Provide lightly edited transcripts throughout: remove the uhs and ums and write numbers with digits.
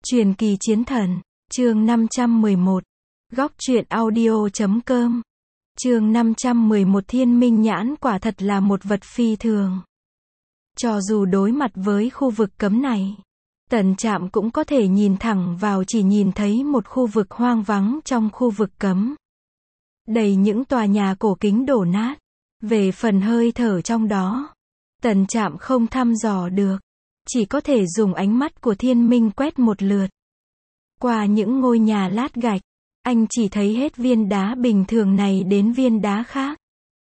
Truyền kỳ chiến thần, chương 511. Góc truyện audio.com. Chương 511 Thiên Minh Nhãn quả thật là một vật phi thường. Cho dù đối mặt với khu vực cấm này, Tần Trạm cũng có thể nhìn thẳng vào, chỉ nhìn thấy một khu vực hoang vắng trong khu vực cấm. Đầy những tòa nhà cổ kính đổ nát. Về phần hơi thở trong đó, Tần Trạm không thăm dò được. Chỉ có thể dùng ánh mắt của thiên minh quét một lượt. Qua những ngôi nhà lát gạch, anh chỉ thấy hết viên đá bình thường này đến viên đá khác.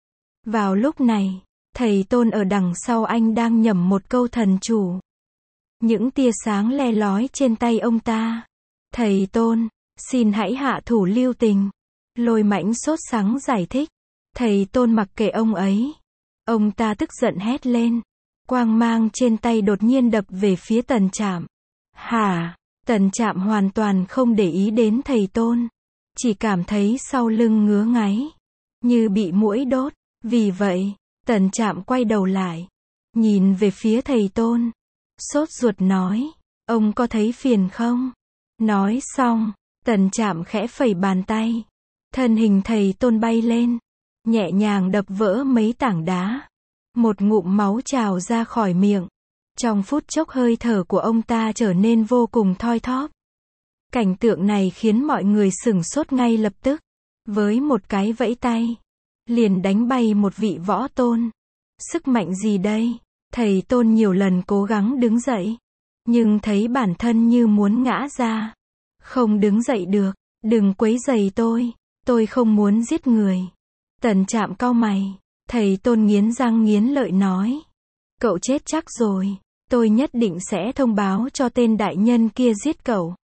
Vào lúc này, thầy Tôn ở đằng sau anh đang nhẩm một câu thần chú. Những tia sáng le lói trên tay ông ta. Thầy Tôn, xin hãy hạ thủ lưu tình. Lôi Mãnh sốt sắng giải thích. Thầy Tôn mặc kệ ông ấy. Ông ta tức giận hét lên. Quang mang trên tay đột nhiên đập về phía Tần Trạm. Hả? Tần Trạm hoàn toàn không để ý đến thầy Tôn. Chỉ cảm thấy sau lưng ngứa ngáy. Như bị muỗi đốt. Vì vậy, Tần Trạm quay đầu lại. Nhìn về phía thầy Tôn. Sốt ruột nói. Ông có thấy phiền không? Nói xong, Tần Trạm khẽ phẩy bàn tay. Thân hình thầy Tôn bay lên. Nhẹ nhàng đập vỡ mấy tảng đá. Một ngụm máu trào ra khỏi miệng. Trong phút chốc hơi thở của ông ta trở nên vô cùng thoi thóp. Cảnh tượng này khiến mọi người sửng sốt ngay lập tức. Với một cái vẫy tay, liền đánh bay một vị võ tôn. Sức mạnh gì đây? Thầy Tôn nhiều lần cố gắng đứng dậy. Nhưng thấy bản thân như muốn ngã ra. Không đứng dậy được. Đừng quấy rầy tôi không muốn giết người. Tần Trạm cau mày. Thầy Tôn nghiến răng nghiến lợi nói. Cậu chết chắc rồi. Tôi nhất định sẽ thông báo cho tên đại nhân kia giết cậu.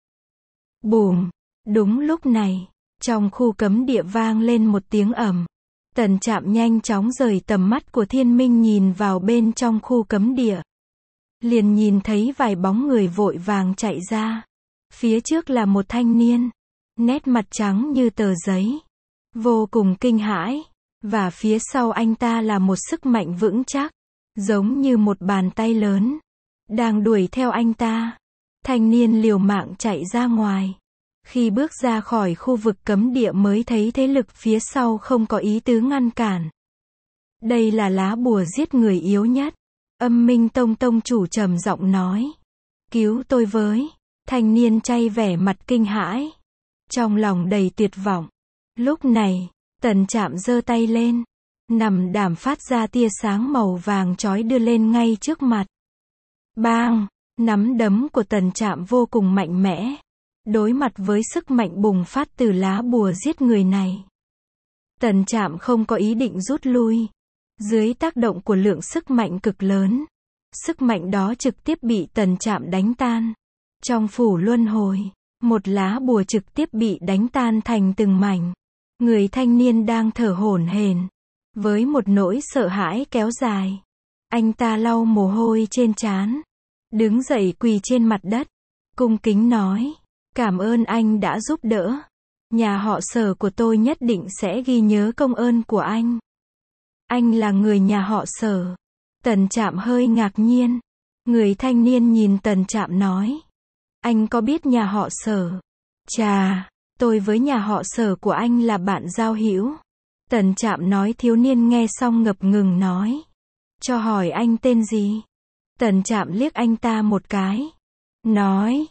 Bùm. Đúng lúc này, trong khu cấm địa vang lên một tiếng ầm. Tần Trạm nhanh chóng rời tầm mắt của thiên minh nhìn vào bên trong khu cấm địa. Liền nhìn thấy vài bóng người vội vàng chạy ra. Phía trước là một thanh niên. Nét mặt trắng như tờ giấy. Vô cùng kinh hãi. Và phía sau anh ta là một sức mạnh vững chắc. Giống như một bàn tay lớn. Đang đuổi theo anh ta. Thanh niên liều mạng chạy ra ngoài. Khi bước ra khỏi khu vực cấm địa mới thấy thế lực phía sau không có ý tứ ngăn cản. Đây là lá bùa giết người yếu nhất. Âm Minh Tông tông chủ trầm giọng nói. Cứu tôi với. Thanh niên chay vẻ mặt kinh hãi. Trong lòng đầy tuyệt vọng. Lúc này, Tần Trạm giơ tay lên. Nằm đàm phát ra tia sáng màu vàng chói đưa lên ngay trước mặt. Bang! Nắm đấm của Tần Trạm vô cùng mạnh mẽ. Đối mặt với sức mạnh bùng phát từ lá bùa giết người này. Tần Trạm không có ý định rút lui. Dưới tác động của lượng sức mạnh cực lớn. Sức mạnh đó trực tiếp bị Tần Trạm đánh tan. Trong phủ luân hồi, một lá bùa trực tiếp bị đánh tan thành từng mảnh. Người thanh niên đang thở hổn hển. Với một nỗi sợ hãi kéo dài. Anh ta lau mồ hôi trên trán. Đứng dậy quỳ trên mặt đất. Cung kính nói. Cảm ơn anh đã giúp đỡ. Nhà họ Sở của tôi nhất định sẽ ghi nhớ công ơn của anh. Anh là người nhà họ Sở. Tần Trạm hơi ngạc nhiên. Người thanh niên nhìn Tần Trạm nói. Anh có biết nhà họ Sở? Chà, tôi với nhà họ Sở của anh là bạn giao hữu. Tần Trạm nói. Thiếu niên nghe xong ngập ngừng nói. Cho hỏi anh tên gì? Tần Trạm liếc anh ta một cái. Nói.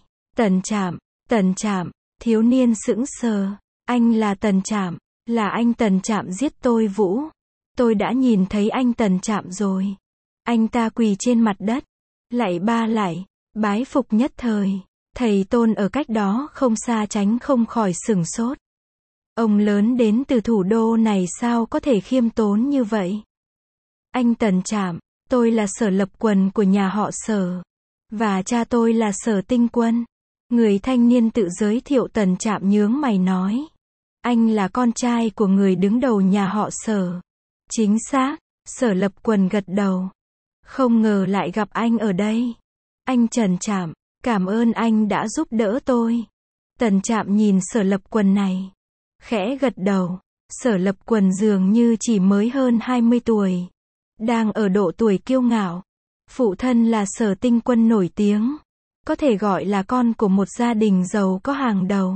Tần Trạm. Thiếu niên sững sờ. Anh là Tần Trạm. Là anh Tần Trạm giết tôi Vũ. Tôi đã nhìn thấy anh Tần Trạm rồi. Anh ta quỳ trên mặt đất. Lạy ba lạy. Bái phục nhất thời. Thầy Tôn ở cách đó không xa tránh không khỏi sửng sốt. Ông lớn đến từ thủ đô này sao có thể khiêm tốn như vậy? Anh Tần Trạm, tôi là Sở Lập Quần của nhà họ Sở. Và cha tôi là Sở Tinh Quân. Người thanh niên tự giới thiệu. Tần Trạm nhướng mày nói. Anh là con trai của người đứng đầu nhà họ Sở. Chính xác, Sở Lập Quần gật đầu. Không ngờ lại gặp anh ở đây. Anh Tần Trạm, cảm ơn anh đã giúp đỡ tôi. Tần Trạm nhìn Sở Lập Quần này. Khẽ gật đầu. Sở Lập Quần dường như chỉ mới hơn 20 tuổi. Đang ở độ tuổi kiêu ngạo. Phụ thân là Sở Tinh Quân nổi tiếng. có thể gọi là con của một gia đình giàu có hàng đầu.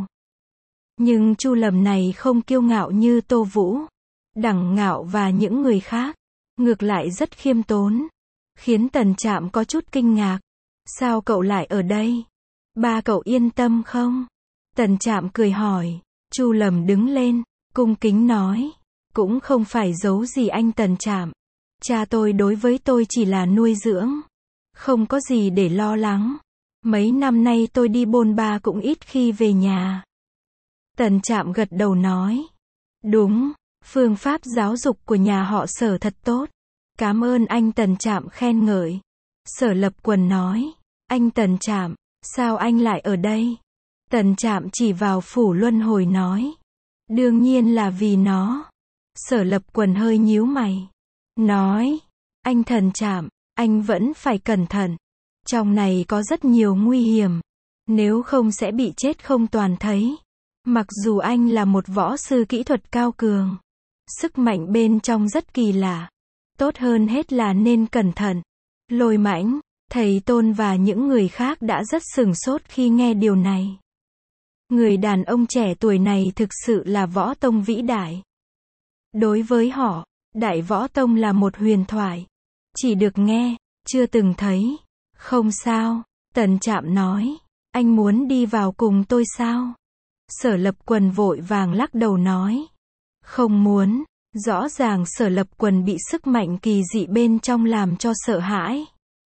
Nhưng Chu Lầm này không kiêu ngạo như Tô Vũ, Đằng Ngạo và những người khác, ngược lại rất khiêm tốn, khiến Tần Trạm có chút kinh ngạc. Sao cậu lại ở đây? Ba cậu yên tâm không? Tần Trạm cười hỏi. Chu Lầm đứng lên, cung kính nói. Cũng không phải giấu gì anh Tần Trạm. Cha tôi đối với tôi chỉ là nuôi dưỡng. Không có gì để lo lắng. Mấy năm nay tôi đi bôn ba cũng ít khi về nhà. Tần Trạm gật đầu nói. Đúng, phương pháp giáo dục của nhà họ Sở thật tốt. Cảm ơn anh. Tần Trạm khen ngợi. Sở Lập Quần nói. Anh Tần Trạm, sao anh lại ở đây? Tần Trạm chỉ vào phủ luân hồi nói. Đương nhiên là vì nó. Sở Lập Quần hơi nhíu mày. Nói. Anh Tần Trạm, anh vẫn phải cẩn thận. Trong này có rất nhiều nguy hiểm. Nếu không sẽ bị chết không toàn thấy. Mặc dù anh là một võ sư kỹ thuật cao cường, sức mạnh bên trong rất kỳ lạ. Tốt hơn hết là nên cẩn thận. Lôi Mãnh, thầy Tôn và những người khác đã rất sửng sốt khi nghe điều này. Người đàn ông trẻ tuổi này thực sự là võ tông vĩ đại. Đối với họ, Đại Võ Tông là một huyền thoại. Chỉ được nghe, chưa từng thấy. Không sao, Tần Trạm nói. Anh muốn đi vào cùng tôi sao? Sở Lập Quần vội vàng lắc đầu nói. Không muốn. Rõ ràng Sở Lập Quần bị sức mạnh kỳ dị bên trong làm cho sợ hãi.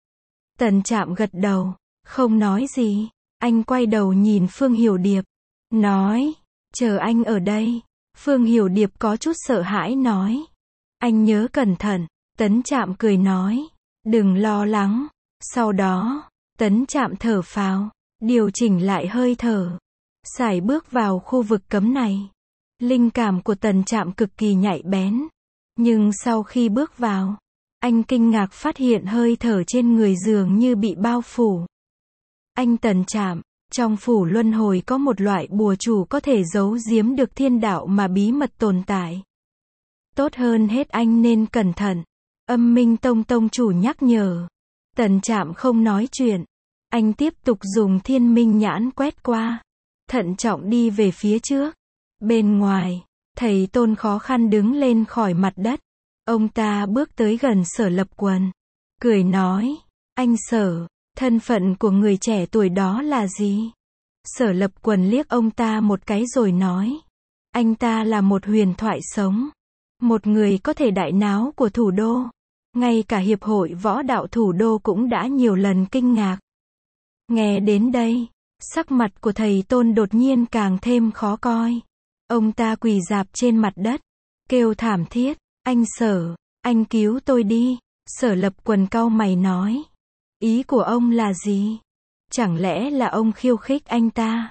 Tần Trạm gật đầu, không nói gì. Anh quay đầu nhìn Phương Hiểu Điệp, nói, chờ anh ở đây. Phương Hiểu Điệp có chút sợ hãi nói. Anh nhớ cẩn thận. Tấn Trạm cười nói, đừng lo lắng. Sau đó, Tấn Trạm thở phào, điều chỉnh lại hơi thở, sải bước vào khu vực cấm này. Linh cảm của Tần Trạm cực kỳ nhạy bén. Nhưng sau khi bước vào, anh kinh ngạc phát hiện hơi thở trên người dường như bị bao phủ. Anh Tần Trạm, trong phủ luân hồi có một loại bùa chủ có thể giấu giếm được thiên đạo mà bí mật tồn tại. Tốt hơn hết anh nên cẩn thận. Âm Minh Tông tông chủ nhắc nhở. Tần Trạm không nói chuyện. Anh tiếp tục dùng thiên minh nhãn quét qua. Thận trọng đi về phía trước. Bên ngoài, thầy Tôn khó khăn đứng lên khỏi mặt đất. Ông ta bước tới gần Sở Lập Quần. Cười nói, anh Sở, thân phận của người trẻ tuổi đó là gì? Sở Lập Quần liếc ông ta một cái rồi nói. Anh ta là một huyền thoại sống. Một người có thể đại náo của thủ đô. Ngay cả Hiệp hội Võ đạo thủ đô cũng đã nhiều lần kinh ngạc. Nghe đến đây, sắc mặt của thầy Tôn đột nhiên càng thêm khó coi. Ông ta quỳ rạp trên mặt đất, kêu thảm thiết, anh Sở, anh cứu tôi đi. Sở Lập Quần cau mày nói. Ý của ông là gì? Chẳng lẽ là ông khiêu khích anh ta?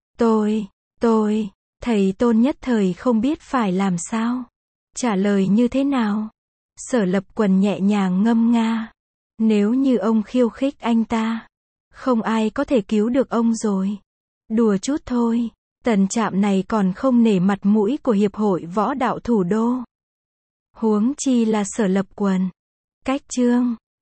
Tôi, thầy Tôn nhất thời không biết phải làm sao. Trả lời như thế nào? Sở Lập Quần nhẹ nhàng ngâm nga. Nếu như ông khiêu khích anh ta, không ai có thể cứu được ông rồi. Đùa chút thôi. Tần Trạm này còn không nể mặt mũi của Hiệp hội Võ đạo thủ đô. Huống chi là Sở Lập Quần. Cách chương